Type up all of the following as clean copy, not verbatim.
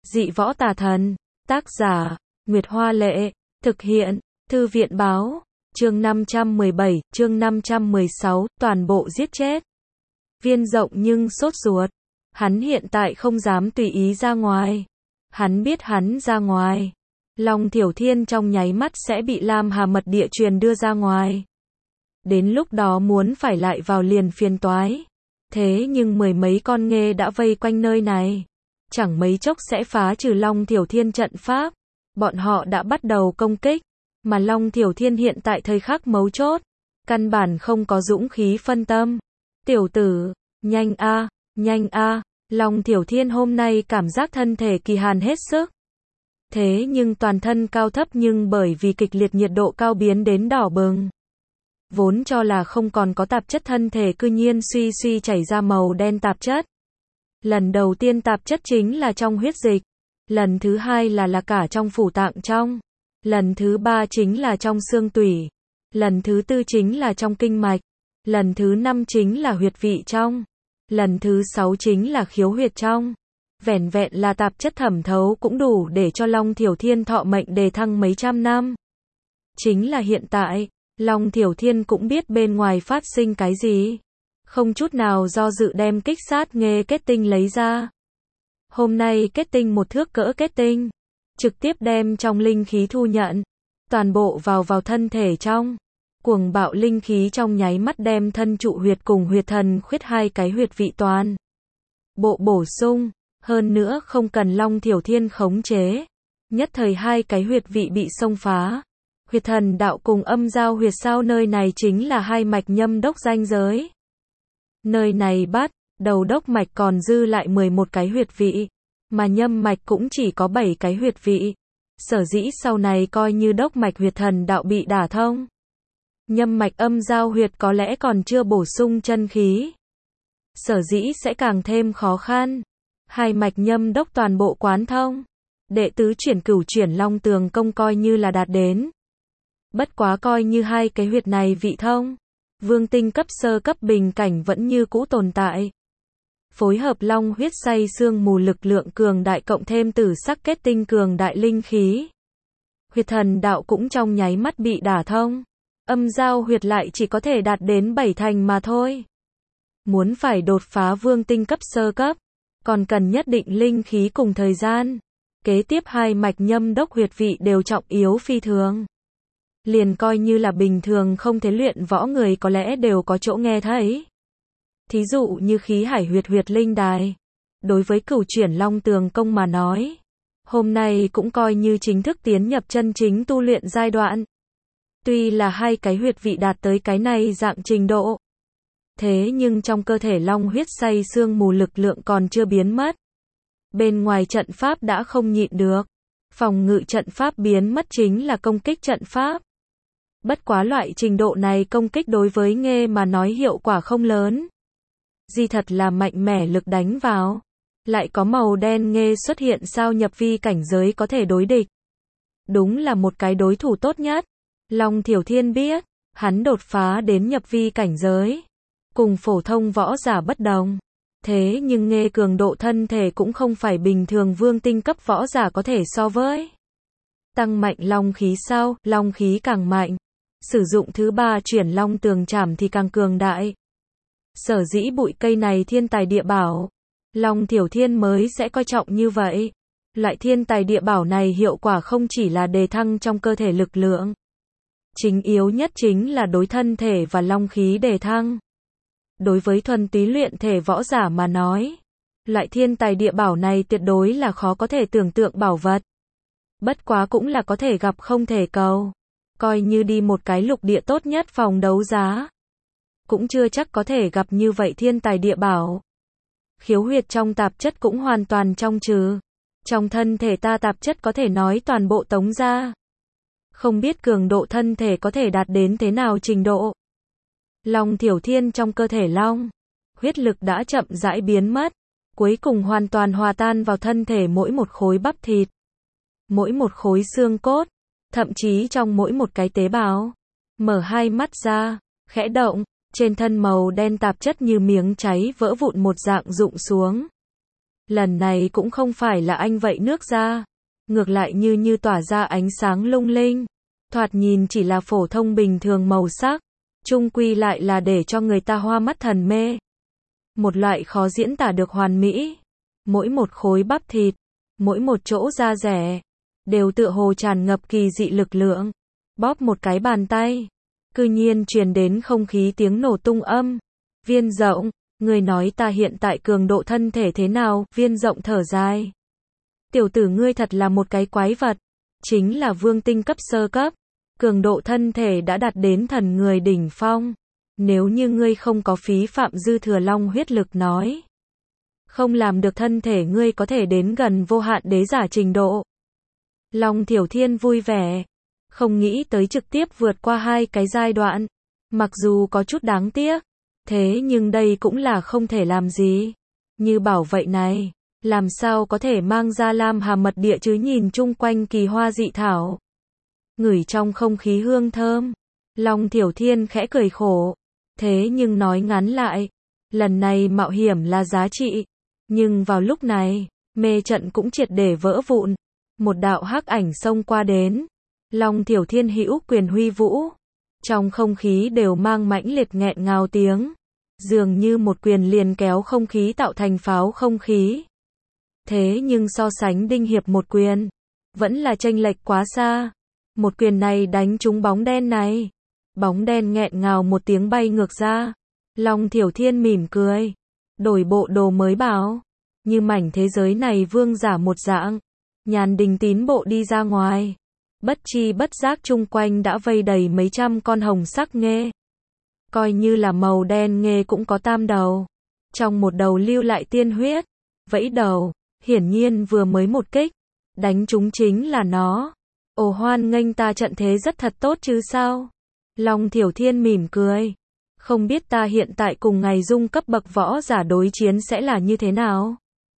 Dị võ tà thần. Tác giả, Nguyệt Hoa Lệ. Thực hiện, Thư viện Báo. Chương 517, chương 516, toàn bộ giết chết. Viên Rộng nhưng sốt ruột. Hắn hiện tại không dám tùy ý ra ngoài. Hắn biết hắn ra ngoài, Long Thiểu Thiên trong nháy mắt sẽ bị Lam Hà mật địa truyền đưa ra ngoài. Đến lúc đó muốn phải lại vào liền phiền toái. Thế nhưng mười mấy con nghê đã vây quanh nơi này. Chẳng mấy chốc sẽ phá trừ Long Thiểu Thiên trận pháp. Bọn họ đã bắt đầu công kích. Mà Long Thiểu Thiên hiện tại thời khắc mấu chốt. Căn bản không có dũng khí phân tâm. Tiểu tử, nhanh a, nhanh a. Long Thiểu Thiên hôm nay cảm giác thân thể kỳ hàn hết sức. Thế nhưng toàn thân cao thấp nhưng bởi vì kịch liệt nhiệt độ cao biến đến đỏ bừng. Vốn cho là không còn có tạp chất thân thể cư nhiên suy suy chảy ra màu đen tạp chất. Lần đầu tiên tạp chất chính là trong huyết dịch. Lần thứ hai là cả trong phủ tạng trong. Lần thứ ba chính là trong xương tủy. Lần thứ tư chính là trong kinh mạch. Lần thứ năm chính là huyệt vị trong. Lần thứ sáu chính là khiếu huyệt trong. Vẻn vẹn là tạp chất thẩm thấu cũng đủ để cho Long Thiểu Thiên thọ mệnh đề thăng mấy trăm năm. Chính là hiện tại, Long Thiểu Thiên cũng biết bên ngoài phát sinh cái gì. Không chút nào do dự đem kích sát nghê kết tinh lấy ra. Hôm nay kết tinh một thước cỡ kết tinh. Trực tiếp đem trong linh khí thu nhận. Toàn bộ vào thân thể trong. Cuồng bạo linh khí trong nháy mắt đem thân trụ huyệt cùng huyệt thần khuyết hai cái huyệt vị toàn bộ bổ sung. Hơn nữa không cần Long Thiểu Thiên khống chế. Nhất thời hai cái huyệt vị bị xông phá. Huyệt thần đạo cùng âm giao huyệt sao nơi này chính là hai mạch nhâm đốc ranh giới. Nơi này bắt đầu đốc mạch còn dư lại 11 cái huyệt vị. Mà nhâm mạch cũng chỉ có 7 cái huyệt vị. Sở dĩ sau này coi như đốc mạch huyệt thần đạo bị đả thông. Nhâm mạch âm giao huyệt có lẽ còn chưa bổ sung chân khí. Sở dĩ sẽ càng thêm khó khăn. Hai mạch nhâm đốc toàn bộ quán thông. Đệ tứ chuyển cửu chuyển long tường công coi như là đạt đến. Bất quá coi như hai cái huyệt này vị thông. Vương tinh cấp sơ cấp bình cảnh vẫn như cũ tồn tại. Phối hợp long huyết say xương mù lực lượng cường đại cộng thêm tử sắc kết tinh cường đại linh khí. Huyệt thần đạo cũng trong nháy mắt bị đả thông. Âm giao huyệt lại chỉ có thể đạt đến 7 thành mà thôi. Muốn phải đột phá vương tinh cấp sơ cấp, còn cần nhất định linh khí cùng thời gian. Kế tiếp hai mạch nhâm đốc huyệt vị đều trọng yếu phi thường. Liền coi như là bình thường không thể luyện võ người có lẽ đều có chỗ nghe thấy. Thí dụ như khí hải huyệt linh đài. Đối với cửu chuyển long tường công mà nói, hôm nay cũng coi như chính thức tiến nhập chân chính tu luyện giai đoạn. Tuy là hai cái huyệt vị đạt tới cái này dạng trình độ. Thế nhưng trong cơ thể long huyết say xương mù lực lượng còn chưa biến mất. Bên ngoài trận pháp đã không nhịn được. Phòng ngự trận pháp biến mất chính là công kích trận pháp. Bất quá loại trình độ này công kích đối với nghê mà nói hiệu quả không lớn. Di thật là mạnh mẽ lực đánh vào. Lại có màu đen nghê xuất hiện sao nhập vi cảnh giới có thể đối địch. Đúng là một cái đối thủ tốt nhất. Long Thiểu Thiên biết, hắn đột phá đến nhập vi cảnh giới. Cùng phổ thông võ giả bất đồng. Thế nhưng nghê cường độ thân thể cũng không phải bình thường vương tinh cấp võ giả có thể so với. Tăng mạnh long khí sau, long khí càng mạnh. Sử dụng thứ ba chuyển long tường trảm thì càng cường đại. Sở dĩ bụi cây này thiên tài địa bảo. Long Thiểu Thiên mới sẽ coi trọng như vậy. Loại thiên tài địa bảo này hiệu quả không chỉ là đề thăng trong cơ thể lực lượng. Chính yếu nhất chính là đối thân thể và long khí đề thăng. Đối với thuần túy luyện thể võ giả mà nói, loại thiên tài địa bảo này tuyệt đối là khó có thể tưởng tượng bảo vật. Bất quá cũng là có thể gặp không thể cầu. Coi như đi một cái lục địa tốt nhất phòng đấu giá, cũng chưa chắc có thể gặp như vậy thiên tài địa bảo. Khiếu huyệt trong tạp chất cũng hoàn toàn trong trừ. Trong thân thể ta tạp chất có thể nói toàn bộ tống ra. Không biết cường độ thân thể có thể đạt đến thế nào trình độ. Long Thiểu Thiên trong cơ thể long, huyết lực đã chậm rãi biến mất, cuối cùng hoàn toàn hòa tan vào thân thể mỗi một khối bắp thịt, mỗi một khối xương cốt, thậm chí trong mỗi một cái tế bào. Mở hai mắt ra, khẽ động, trên thân màu đen tạp chất như miếng cháy vỡ vụn một dạng rụng xuống. Lần này cũng không phải là anh vậy nước ra. Ngược lại như tỏa ra ánh sáng lung linh. Thoạt nhìn chỉ là phổ thông bình thường màu sắc. Chung quy lại là để cho người ta hoa mắt thần mê. Một loại khó diễn tả được hoàn mỹ. Mỗi một khối bắp thịt, mỗi một chỗ da rẻ, đều tựa hồ tràn ngập kỳ dị lực lượng. Bóp một cái bàn tay, cư nhiên truyền đến không khí tiếng nổ tung âm. Viên Rộng, người nói ta hiện tại cường độ thân thể thế nào? Viên Rộng thở dài. Tiểu tử ngươi thật là một cái quái vật. Chính là vương tinh cấp sơ cấp. Cường độ thân thể đã đạt đến thần người đỉnh phong. Nếu như ngươi không có phí phạm dư thừa long huyết lực nói. Không làm được thân thể ngươi có thể đến gần vô hạn đế giả trình độ. Long Thiểu Thiên vui vẻ. Không nghĩ tới trực tiếp vượt qua hai cái giai đoạn. Mặc dù có chút đáng tiếc. Thế nhưng đây cũng là không thể làm gì. Như bảo vậy này. Làm sao có thể mang ra Lam Hà mật địa chứ, nhìn chung quanh kỳ hoa dị thảo. Ngửi trong không khí hương thơm. Long Thiểu Thiên khẽ cười khổ. Thế nhưng nói ngắn lại. Lần này mạo hiểm là giá trị. Nhưng vào lúc này, mê trận cũng triệt để vỡ vụn. Một đạo hắc ảnh xông qua đến. Long Thiểu Thiên hữu quyền huy vũ. Trong không khí đều mang mãnh liệt nghẹn ngào tiếng. Dường như một quyền liền kéo không khí tạo thành pháo không khí. Thế nhưng so sánh Đinh Hiệp một quyền, vẫn là chênh lệch quá xa. Một quyền này đánh trúng bóng đen này. Bóng đen nghẹn ngào một tiếng bay ngược ra. Long Thiểu Thiên mỉm cười. Đổi bộ đồ mới bảo. Như mảnh thế giới này vương giả một dạng. Nhàn Đình tín bộ đi ra ngoài. Bất chi bất giác chung quanh đã vây đầy mấy trăm con hồng sắc nghê. Coi như là màu đen nghê cũng có tam đầu. Trong một đầu lưu lại tiên huyết. Vẫy đầu. Hiển nhiên vừa mới một kích. Đánh trúng chính là nó. Ồ, hoan nghênh ta trận thế rất thật tốt chứ sao? Long Thiểu Thiên mỉm cười. Không biết ta hiện tại cùng ngày dung cấp bậc võ giả đối chiến sẽ là như thế nào?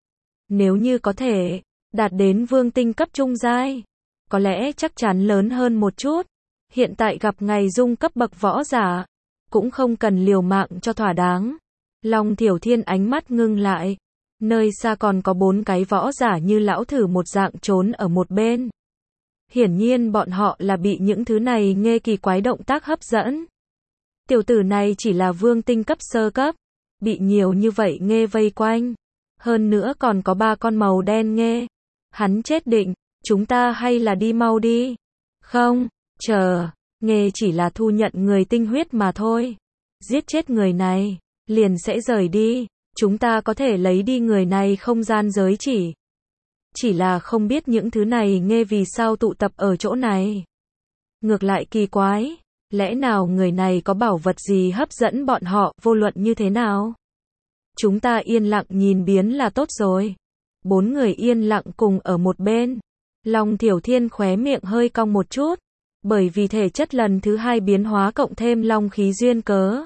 Nếu như có thể đạt đến vương tinh cấp trung giai, có lẽ chắc chắn lớn hơn một chút. Hiện tại gặp ngày dung cấp bậc võ giả, cũng không cần liều mạng cho thỏa đáng. Long Thiểu Thiên ánh mắt ngưng lại. Nơi xa còn có 4 cái võ giả như lão thử một dạng trốn ở một bên. Hiển nhiên bọn họ là bị những thứ này nghe kỳ quái động tác hấp dẫn. Tiểu tử này chỉ là vương tinh cấp sơ cấp, bị nhiều như vậy nghe vây quanh. Hơn nữa còn có 3 con màu đen nghe. Hắn chết định, chúng ta hay là đi mau đi. Không, chờ, nghe chỉ là thu nhận người tinh huyết mà thôi. Giết chết người này, liền sẽ rời đi. Chúng ta có thể lấy đi người này không gian giới chỉ. Chỉ là không biết những thứ này nghe vì sao tụ tập ở chỗ này. Ngược lại kỳ quái. Lẽ nào người này có bảo vật gì hấp dẫn bọn họ, vô luận như thế nào? Chúng ta yên lặng nhìn biến là tốt rồi. 4 người yên lặng cùng ở một bên. Long Thiểu Thiên khóe miệng hơi cong một chút. Bởi vì thể chất lần thứ 2 biến hóa cộng thêm long khí duyên cớ.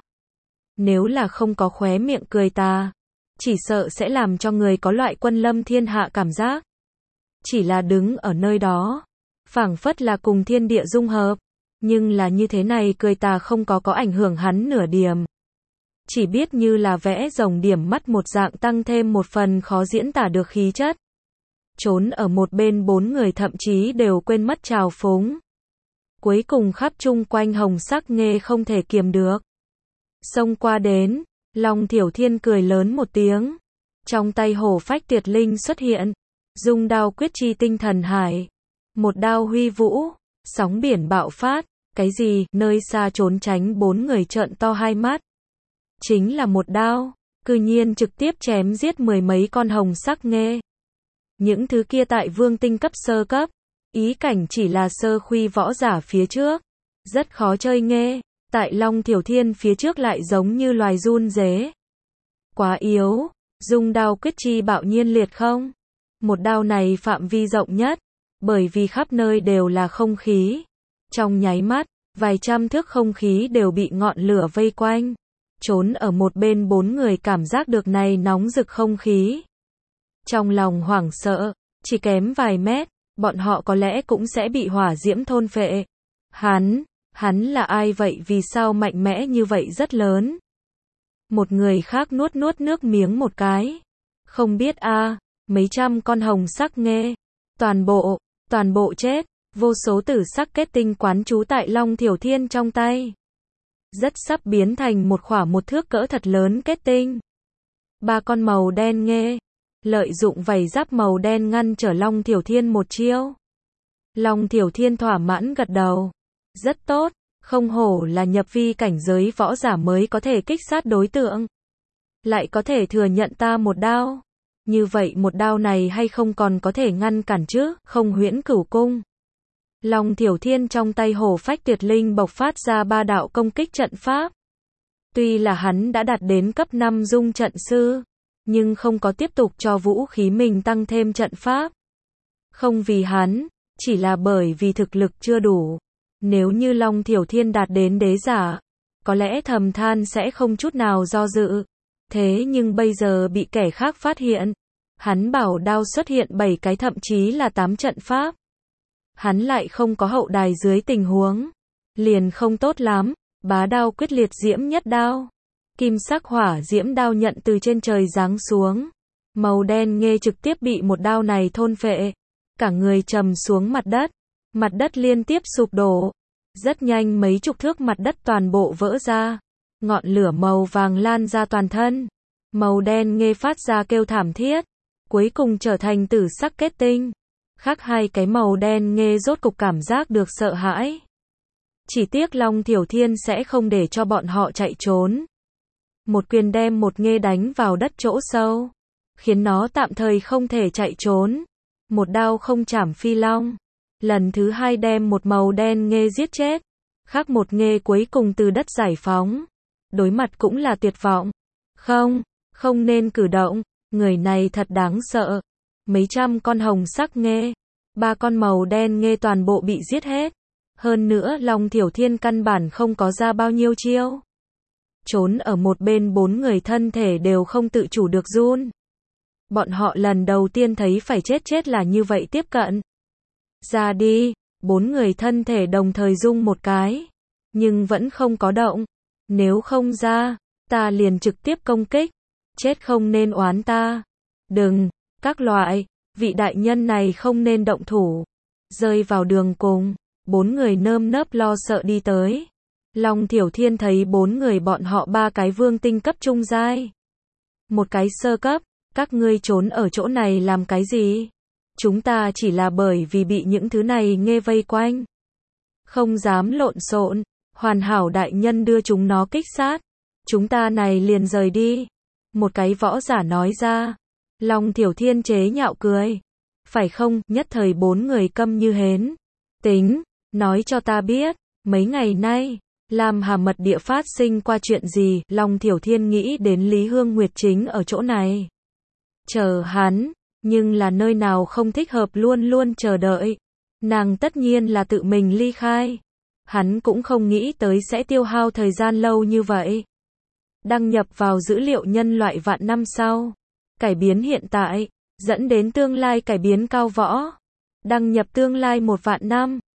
Nếu là không có khóe miệng cười ta, chỉ sợ sẽ làm cho người có loại quân lâm thiên hạ cảm giác. Chỉ là đứng ở nơi đó, phảng phất là cùng thiên địa dung hợp. Nhưng là như thế này cười ta không có ảnh hưởng hắn nửa điểm. Chỉ biết như là vẽ rồng điểm mắt một dạng tăng thêm một phần khó diễn tả được khí chất. Trốn ở một bên 4 người thậm chí đều quên mất trào phúng. Cuối cùng khắp chung quanh hồng sắc nghe không thể kiềm được. Xông qua đến, Long Thiểu Thiên cười lớn một tiếng. Trong tay hổ phách tuyệt linh xuất hiện. Dung đao quyết chi tinh thần hải. Một đao huy vũ, sóng biển bạo phát. Cái gì? Nơi xa trốn tránh 4 người trợn to hai mắt. Chính là một đao, cư nhiên trực tiếp chém giết 10 mấy con hồng sắc nghê. Những thứ kia tại vương tinh cấp sơ cấp, ý cảnh chỉ là sơ khuy võ giả phía trước. Rất khó chơi nghê, tại Long Thiểu Thiên phía trước lại giống như loài run rế. Quá yếu, dung đao quyết chi bạo nhiên liệt không? Một đao này phạm vi rộng nhất, bởi vì khắp nơi đều là không khí. Trong nháy mắt, vài trăm thước không khí đều bị ngọn lửa vây quanh. Trốn ở một bên 4 người cảm giác được này nóng rực không khí. Trong lòng hoảng sợ, chỉ kém vài mét, bọn họ có lẽ cũng sẽ bị hỏa diễm thôn phệ. Hắn là ai vậy, vì sao mạnh mẽ như vậy rất lớn? Một người khác nuốt nước miếng một cái. Không biết a, mấy trăm con hồng sắc nghê. Toàn bộ chết, vô số tử sắc kết tinh quán trú tại Long Thiểu Thiên trong tay. Rất sắp biến thành một thước cỡ thật lớn kết tinh. 3 con màu đen nghê, lợi dụng vảy giáp màu đen ngăn trở Long Thiểu Thiên một chiêu. Long Thiểu Thiên thỏa mãn gật đầu. Rất tốt, không hổ là nhập vi cảnh giới võ giả mới có thể kích sát đối tượng. Lại có thể thừa nhận ta một đao. Như vậy một đao này hay không còn có thể ngăn cản chứ, không Huyễn Cửu Cung. Long Thiểu Thiên trong tay hổ phách tuyệt linh bộc phát ra 3 đạo công kích trận pháp. Tuy là hắn đã đạt đến cấp 5 dung trận sư, nhưng không có tiếp tục cho vũ khí mình tăng thêm trận pháp. Không vì hắn, chỉ là bởi vì thực lực chưa đủ. Nếu như Long Thiểu Thiên đạt đến đế giả, có lẽ thầm than sẽ không chút nào do dự. Thế nhưng bây giờ bị kẻ khác phát hiện, hắn bảo đao xuất hiện 7 cái thậm chí là 8 trận pháp. Hắn lại không có hậu đài dưới tình huống, liền không tốt lắm. Bá đao quyết liệt diễm nhất đao. Kim sắc hỏa diễm đao nhận từ trên trời giáng xuống. Màu đen nghê trực tiếp bị một đao này thôn phệ. Cả người trầm xuống mặt đất liên tiếp sụp đổ. Rất nhanh mấy chục thước mặt đất toàn bộ vỡ ra. Ngọn lửa màu vàng lan ra toàn thân. Màu đen nghê phát ra kêu thảm thiết. Cuối cùng trở thành tử sắc kết tinh. Khác 2 cái màu đen nghê rốt cục cảm giác được sợ hãi. Chỉ tiếc Long Thiểu Thiên sẽ không để cho bọn họ chạy trốn. Một quyền đem một nghê đánh vào đất chỗ sâu, khiến nó tạm thời không thể chạy trốn. Một đao không chảm phi long. Lần thứ 2 đem một màu đen nghê giết chết. Khác một nghê cuối cùng từ đất giải phóng. Đối mặt cũng là tuyệt vọng. Không nên cử động. Người này thật đáng sợ. Mấy trăm con hồng sắc nghê, 3 con màu đen nghê toàn bộ bị giết hết. Hơn nữa Long Thiểu Thiên căn bản không có ra bao nhiêu chiêu. Trốn ở một bên 4 người thân thể đều không tự chủ được run. Bọn họ lần đầu tiên thấy phải chết là như vậy tiếp cận. Ra đi, 4 người thân thể đồng thời rung một cái. Nhưng vẫn không có động. Nếu không ra, ta liền trực tiếp công kích. Chết không nên oán ta. Đừng, các loại, vị đại nhân này không nên động thủ. Rơi vào đường cùng. 4 người nơm nớp lo sợ đi tới. Long Thiểu Thiên thấy 4 người bọn họ 3 cái vương tinh cấp trung giai. Một cái sơ cấp, các ngươi trốn ở chỗ này làm cái gì? Chúng ta chỉ là bởi vì bị những thứ này nghê vây quanh. Không dám lộn xộn, hoàn hảo đại nhân đưa chúng nó kích sát. Chúng ta này liền rời đi. Một cái võ giả nói ra. Long Thiểu Thiên chế nhạo cười. Phải không, nhất thời 4 người câm như hến. Tính. Nói cho ta biết, mấy ngày nay, Lam Hà mật địa phát sinh qua chuyện gì? Long Thiểu Thiên nghĩ đến Lý Hương Nguyệt chính ở chỗ này. Chờ hắn, nhưng là nơi nào không thích hợp luôn luôn chờ đợi. Nàng tất nhiên là tự mình ly khai. Hắn cũng không nghĩ tới sẽ tiêu hao thời gian lâu như vậy. Đăng nhập vào dữ liệu nhân loại vạn năm sau. Cải biến hiện tại, dẫn đến tương lai cải biến cao võ. Đăng nhập tương lai 1 vạn năm.